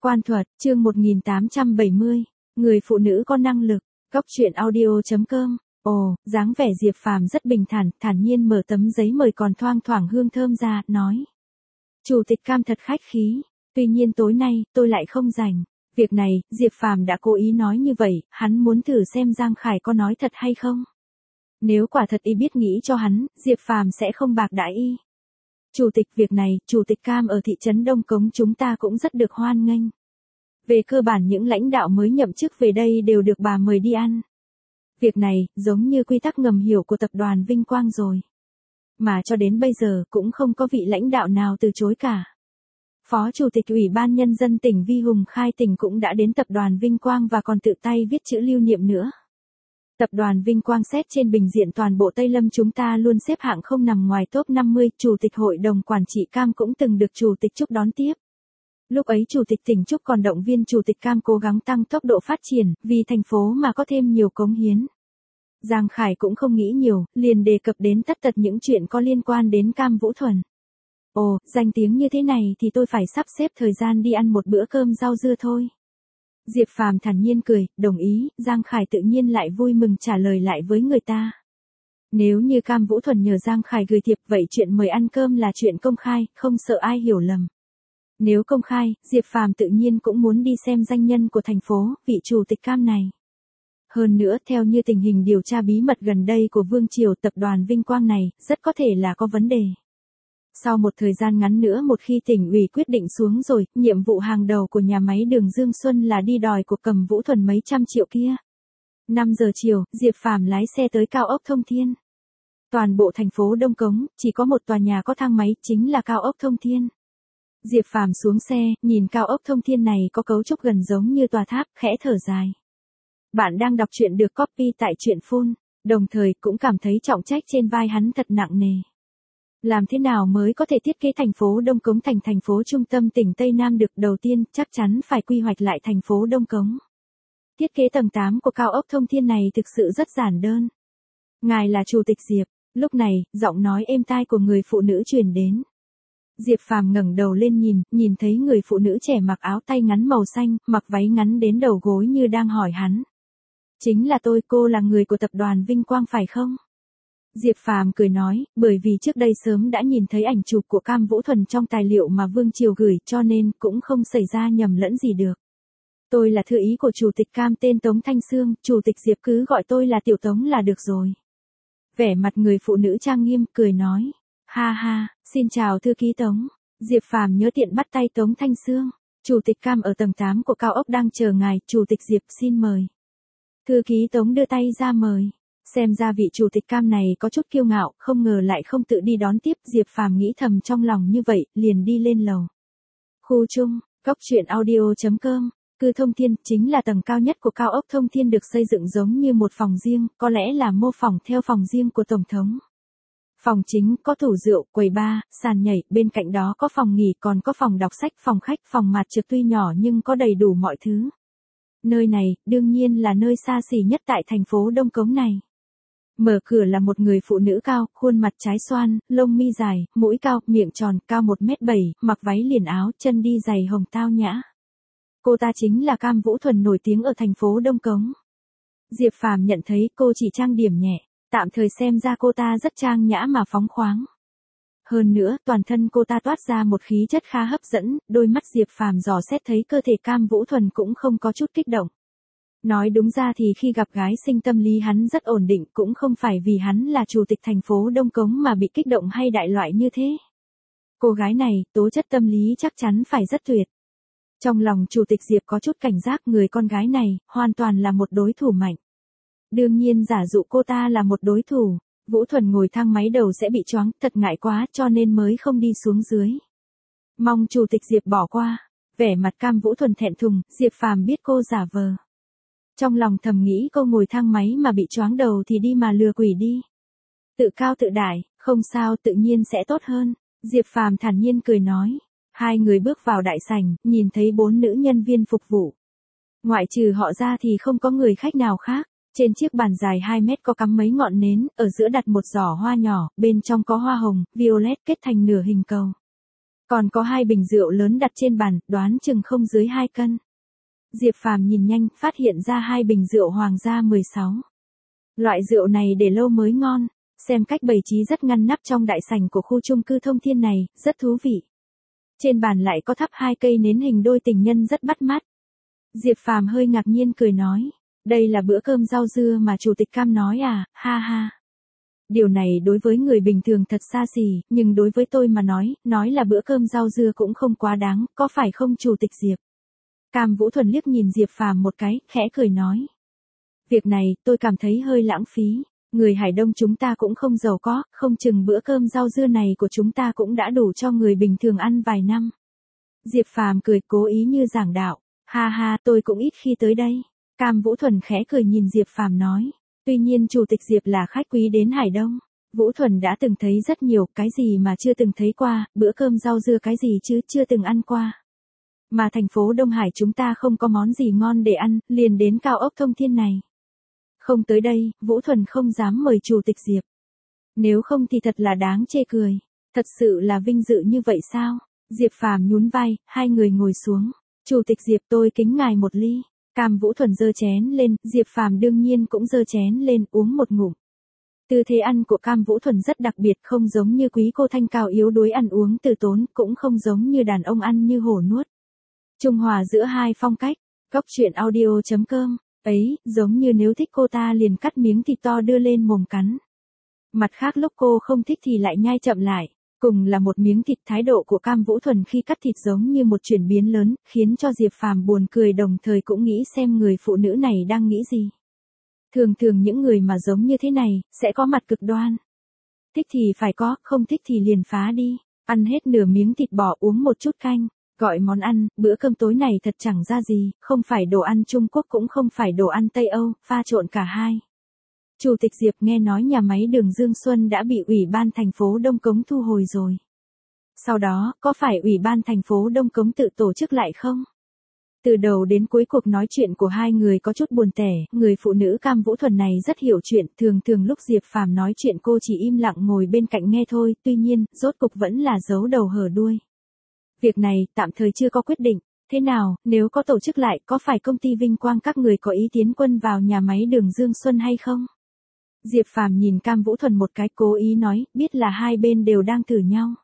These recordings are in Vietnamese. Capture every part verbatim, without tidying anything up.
Quan thuật, chương một nghìn tám trăm bảy mươi. Người phụ nữ có năng lực. Góc truyện audio chấm com. Ồ, dáng vẻ Diệp Phàm rất bình thản, thản nhiên mở tấm giấy mời còn thoang thoảng hương thơm ra, nói. Chủ tịch Cam thật khách khí, tuy nhiên tối nay, tôi lại không rảnh. Việc này, Diệp Phàm đã cố ý nói như vậy, hắn muốn thử xem Giang Khải có nói thật hay không. Nếu quả thật y biết nghĩ cho hắn, Diệp Phàm sẽ không bạc đãi y. Chủ tịch, việc này, Chủ tịch Cam ở thị trấn Đông Cống chúng ta cũng rất được hoan nghênh. Về cơ bản những lãnh đạo mới nhậm chức về đây đều được bà mời đi ăn. Việc này, giống như quy tắc ngầm hiểu của tập đoàn Vinh Quang rồi. Mà cho đến bây giờ cũng không có vị lãnh đạo nào từ chối cả. Phó Chủ tịch Ủy ban Nhân dân tỉnh Vi Hùng Khai Tỉnh cũng đã đến tập đoàn Vinh Quang và còn tự tay viết chữ lưu niệm nữa. Tập đoàn Vinh Quang xét trên bình diện toàn bộ Tây Lâm chúng ta luôn xếp hạng không nằm ngoài top năm mươi, Chủ tịch Hội đồng Quản trị Cam cũng từng được Chủ tịch Trúc đón tiếp. Lúc ấy Chủ tịch tỉnh Trúc còn động viên Chủ tịch Cam cố gắng tăng tốc độ phát triển, vì thành phố mà có thêm nhiều cống hiến. Giang Khải cũng không nghĩ nhiều, liền đề cập đến tất tật những chuyện có liên quan đến Cam Vũ Thuần. Ồ, danh tiếng như thế này thì tôi phải sắp xếp thời gian đi ăn một bữa cơm rau dưa thôi. Diệp Phàm thản nhiên cười, đồng ý, Giang Khải tự nhiên lại vui mừng trả lời lại với người ta. Nếu như Cam Vũ Thuần nhờ Giang Khải gửi thiệp vậy chuyện mời ăn cơm là chuyện công khai, không sợ ai hiểu lầm. Nếu công khai, Diệp Phàm tự nhiên cũng muốn đi xem danh nhân của thành phố, vị Chủ tịch Cam này. Hơn nữa, theo như tình hình điều tra bí mật gần đây của Vương Triều, tập đoàn Vinh Quang này, rất có thể là có vấn đề. Sau một thời gian ngắn nữa một khi tỉnh ủy quyết định xuống rồi, nhiệm vụ hàng đầu của nhà máy đường Dương Xuân là đi đòi của Cầm Vũ Thuần mấy trăm triệu kia. năm giờ chiều, Diệp Phàm lái xe tới cao ốc Thông Thiên. Toàn bộ thành phố Đông Cống, chỉ có một tòa nhà có thang máy, chính là cao ốc Thông Thiên. Diệp Phàm xuống xe, nhìn cao ốc Thông Thiên này có cấu trúc gần giống như tòa tháp, khẽ thở dài. Bạn đang đọc truyện được copy tại truyện phun, đồng thời cũng cảm thấy trọng trách trên vai hắn thật nặng nề. Làm thế nào mới có thể thiết kế thành phố Đông Cống thành thành phố trung tâm tỉnh Tây Nam được? Đầu tiên, chắc chắn phải quy hoạch lại thành phố Đông Cống. Thiết kế tầng tám của cao ốc Thông Thiên này thực sự rất giản đơn. Ngài là Chủ tịch Diệp. Lúc này, giọng nói êm tai của người phụ nữ truyền đến. Diệp Phàm ngẩng đầu lên nhìn, nhìn thấy người phụ nữ trẻ mặc áo tay ngắn màu xanh, mặc váy ngắn đến đầu gối như đang hỏi hắn. Chính là tôi, cô là người của tập đoàn Vinh Quang phải không? Diệp Phàm cười nói, bởi vì trước đây sớm đã nhìn thấy ảnh chụp của Cam Vũ Thuần trong tài liệu mà Vương Triều gửi cho nên cũng không xảy ra nhầm lẫn gì được. Tôi là thư ý của Chủ tịch Cam tên Tống Thanh Sương, Chủ tịch Diệp cứ gọi tôi là Tiểu Tống là được rồi. Vẻ mặt người phụ nữ trang nghiêm, cười nói. Ha ha, xin chào thư ký Tống. Diệp Phàm nhớ tiện bắt tay Tống Thanh Sương. Chủ tịch Cam ở tầng tám của cao ốc đang chờ ngài, Chủ tịch Diệp xin mời. Thư ký Tống đưa tay ra mời. Xem ra vị Chủ tịch Cam này có chút kiêu ngạo, không ngờ lại không tự đi đón tiếp. Diệp Phàm nghĩ thầm trong lòng như vậy, liền đi lên lầu. Khu chung, góc truyện audio chấm com. Cư Thông Thiên chính là tầng cao nhất của cao ốc Thông Thiên, được xây dựng giống như một phòng riêng, có lẽ là mô phỏng theo phòng riêng của Tổng thống. Phòng chính có tủ rượu, quầy bar, sàn nhảy, bên cạnh đó có phòng nghỉ, còn có phòng đọc sách, phòng khách, phòng mặt trược, tuy nhỏ nhưng có đầy đủ mọi thứ. Nơi này, đương nhiên là nơi xa xỉ nhất tại thành phố Đông Cống này. Mở cửa là một người phụ nữ cao, khuôn mặt trái xoan, lông mi dài, mũi cao, miệng tròn, cao một mét bảy, mặc váy liền áo, chân đi giày hồng tao nhã. Cô ta chính là Cam Vũ Thuần nổi tiếng ở thành phố Đông Cống. Diệp Phàm nhận thấy cô chỉ trang điểm nhẹ, tạm thời xem ra cô ta rất trang nhã mà phóng khoáng. Hơn nữa, toàn thân cô ta toát ra một khí chất khá hấp dẫn, đôi mắt Diệp Phàm dò xét thấy cơ thể Cam Vũ Thuần cũng không có chút kích động. Nói đúng ra thì khi gặp gái sinh tâm lý hắn rất ổn định, cũng không phải vì hắn là Chủ tịch thành phố Đông Cống mà bị kích động hay đại loại như thế. Cô gái này, tố chất tâm lý chắc chắn phải rất tuyệt. Trong lòng Chủ tịch Diệp có chút cảnh giác, người con gái này, hoàn toàn là một đối thủ mạnh. Đương nhiên giả dụ cô ta là một đối thủ, Vũ Thuần ngồi thang máy đầu sẽ bị choáng, thật ngại quá cho nên mới không đi xuống dưới. Mong Chủ tịch Diệp bỏ qua. Vẻ mặt Cam Vũ Thuần thẹn thùng, Diệp Phàm biết cô giả vờ. Trong lòng thầm nghĩ cô ngồi thang máy mà bị choáng đầu thì đi mà lừa quỷ đi. Tự cao tự đại, không sao, tự nhiên sẽ tốt hơn. Diệp Phàm thản nhiên cười nói. Hai người bước vào đại sảnh, nhìn thấy bốn nữ nhân viên phục vụ. Ngoại trừ họ ra thì không có người khách nào khác. Trên chiếc bàn dài hai mét có cắm mấy ngọn nến, ở giữa đặt một giỏ hoa nhỏ, bên trong có hoa hồng, violet kết thành nửa hình cầu. Còn có hai bình rượu lớn đặt trên bàn, đoán chừng không dưới hai cân. Diệp Phàm nhìn nhanh, phát hiện ra hai bình rượu Hoàng gia mười sáu. Loại rượu này để lâu mới ngon, xem cách bày trí rất ngăn nắp trong đại sảnh của khu chung cư Thông Thiên này, rất thú vị. Trên bàn lại có thắp hai cây nến hình đôi tình nhân rất bắt mắt. Diệp Phàm hơi ngạc nhiên cười nói, đây là bữa cơm rau dưa mà chủ tịch Cam nói à, ha ha. Điều này đối với người bình thường thật xa xỉ, nhưng đối với tôi mà nói, nói là bữa cơm rau dưa cũng không quá đáng, có phải không chủ tịch Diệp? Cam Vũ Thuần liếc nhìn Diệp Phàm một cái, khẽ cười nói. Việc này, tôi cảm thấy hơi lãng phí, người Hải Đông chúng ta cũng không giàu có, không chừng bữa cơm rau dưa này của chúng ta cũng đã đủ cho người bình thường ăn vài năm. Diệp Phàm cười cố ý như giảng đạo, ha ha tôi cũng ít khi tới đây. Cam Vũ Thuần khẽ cười nhìn Diệp Phàm nói. Tuy nhiên chủ tịch Diệp là khách quý đến Hải Đông. Vũ Thuần đã từng thấy rất nhiều, cái gì mà chưa từng thấy qua, bữa cơm rau dưa cái gì chứ chưa từng ăn qua. Mà thành phố Đông Hải chúng ta không có món gì ngon để ăn, liền đến cao ốc Thông Thiên này. Không tới đây, Vũ Thuần không dám mời chủ tịch Diệp. Nếu không thì thật là đáng chê cười. Thật sự là vinh dự như vậy sao? Diệp Phàm nhún vai, hai người ngồi xuống. Chủ tịch Diệp tôi kính ngài một ly. Cam Vũ Thuần giơ chén lên, Diệp Phàm đương nhiên cũng giơ chén lên uống một ngụm. Tư thế ăn của Cam Vũ Thuần rất đặc biệt, không giống như quý cô thanh cao yếu đuối ăn uống từ tốn, cũng không giống như đàn ông ăn như hổ nuốt. Trung hòa giữa hai phong cách, góc truyện audio chấm com, ấy, giống như nếu thích cô ta liền cắt miếng thịt to đưa lên mồm cắn. Mặt khác lúc cô không thích thì lại nhai chậm lại. Cùng là một miếng thịt, thái độ của Cam Vũ Thuần khi cắt thịt giống như một chuyển biến lớn, khiến cho Diệp Phàm buồn cười đồng thời cũng nghĩ xem người phụ nữ này đang nghĩ gì. Thường thường những người mà giống như thế này, sẽ có mặt cực đoan. Thích thì phải có, không thích thì liền phá đi. Ăn hết nửa miếng thịt bò uống một chút canh. Gọi món ăn, bữa cơm tối này thật chẳng ra gì, không phải đồ ăn Trung Quốc cũng không phải đồ ăn Tây Âu, pha trộn cả hai. Chủ tịch Diệp nghe nói nhà máy đường Dương Xuân đã bị Ủy ban thành phố Đông Cống thu hồi rồi. Sau đó, có phải Ủy ban thành phố Đông Cống tự tổ chức lại không? Từ đầu đến cuối cuộc nói chuyện của hai người có chút buồn tẻ, người phụ nữ Cam Vũ Thuần này rất hiểu chuyện, thường thường lúc Diệp Phàm nói chuyện cô chỉ im lặng ngồi bên cạnh nghe thôi, tuy nhiên, rốt cục vẫn là giấu đầu hở đuôi. Việc này, tạm thời chưa có quyết định. Thế nào, nếu có tổ chức lại, có phải công ty Vinh Quang các người có ý tiến quân vào nhà máy đường Dương Xuân hay không? Diệp Phàm nhìn Cam Vũ Thuần một cái cố ý nói, biết là hai bên đều đang thử nhau.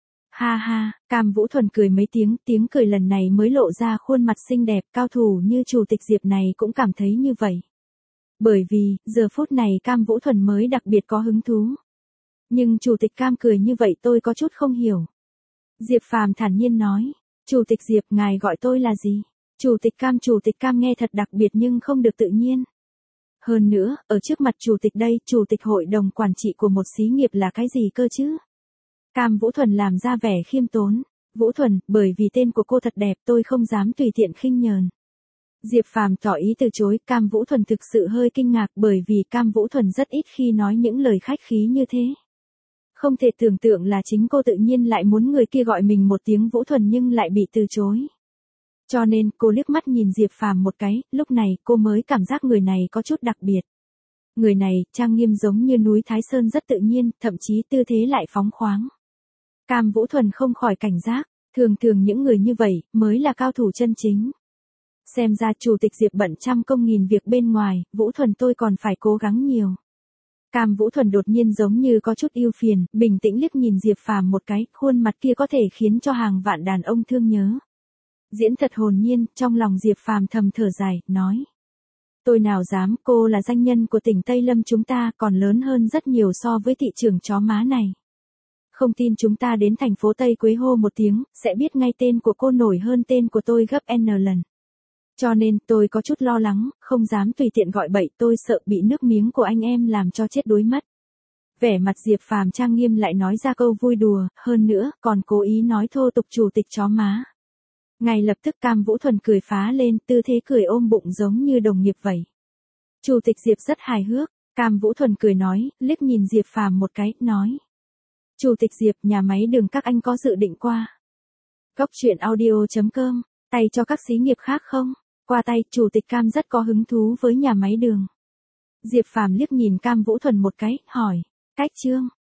Ha ha, Cam Vũ Thuần cười mấy tiếng, tiếng cười lần này mới lộ ra khuôn mặt xinh đẹp, cao thủ như chủ tịch Diệp này cũng cảm thấy như vậy. Bởi vì, giờ phút này Cam Vũ Thuần mới đặc biệt có hứng thú. Nhưng chủ tịch Cam cười như vậy tôi có chút không hiểu. Diệp Phàm thản nhiên nói, chủ tịch Diệp ngài gọi tôi là gì? Chủ tịch Cam chủ tịch Cam nghe thật đặc biệt nhưng không được tự nhiên. Hơn nữa, ở trước mặt chủ tịch đây, chủ tịch hội đồng quản trị của một xí nghiệp là cái gì cơ chứ? Cam Vũ Thuần làm ra vẻ khiêm tốn. Vũ Thuần, bởi vì tên của cô thật đẹp tôi không dám tùy tiện khinh nhờn. Diệp Phàm tỏ ý từ chối, Cam Vũ Thuần thực sự hơi kinh ngạc bởi vì Cam Vũ Thuần rất ít khi nói những lời khách khí như thế. Không thể tưởng tượng là chính cô tự nhiên lại muốn người kia gọi mình một tiếng Vũ Thuần nhưng lại bị từ chối. Cho nên, cô liếc mắt nhìn Diệp Phàm một cái, lúc này cô mới cảm giác người này có chút đặc biệt. Người này, trang nghiêm giống như núi Thái Sơn rất tự nhiên, thậm chí tư thế lại phóng khoáng. Cam Vũ Thuần không khỏi cảnh giác, thường thường những người như vậy, mới là cao thủ chân chính. Xem ra chủ tịch Diệp bận trăm công nghìn việc bên ngoài, Vũ Thuần tôi còn phải cố gắng nhiều. Cam Vũ Thuần đột nhiên giống như có chút ưu phiền, bình tĩnh liếc nhìn Diệp Phàm một cái, khuôn mặt kia có thể khiến cho hàng vạn đàn ông thương nhớ. Diễn thật hồn nhiên, trong lòng Diệp Phàm thầm thở dài, nói. Tôi nào dám, cô là danh nhân của tỉnh Tây Lâm chúng ta, còn lớn hơn rất nhiều so với thị trường chó má này. Không tin chúng ta đến thành phố Tây Quế hô một tiếng, sẽ biết ngay tên của cô nổi hơn tên của tôi gấp N lần. Cho nên, tôi có chút lo lắng, không dám tùy tiện gọi bậy, tôi sợ bị nước miếng của anh em làm cho chết đuối mất. Vẻ mặt Diệp Phàm trang nghiêm lại nói ra câu vui đùa, hơn nữa, còn cố ý nói thô tục chủ tịch chó má. Ngay lập tức Cam Vũ Thuần cười phá lên, tư thế cười ôm bụng giống như đồng nghiệp vậy. Chủ tịch Diệp rất hài hước, Cam Vũ Thuần cười nói, liếc nhìn Diệp Phàm một cái, nói. Chủ tịch Diệp, nhà máy đường các anh có dự định qua góc truyện audio chấm com, tay cho các xí nghiệp khác không? Qua tay, chủ tịch Cam rất có hứng thú với nhà máy đường. Diệp Phàm liếc nhìn Cam Vũ Thuần một cái, hỏi, cách chương,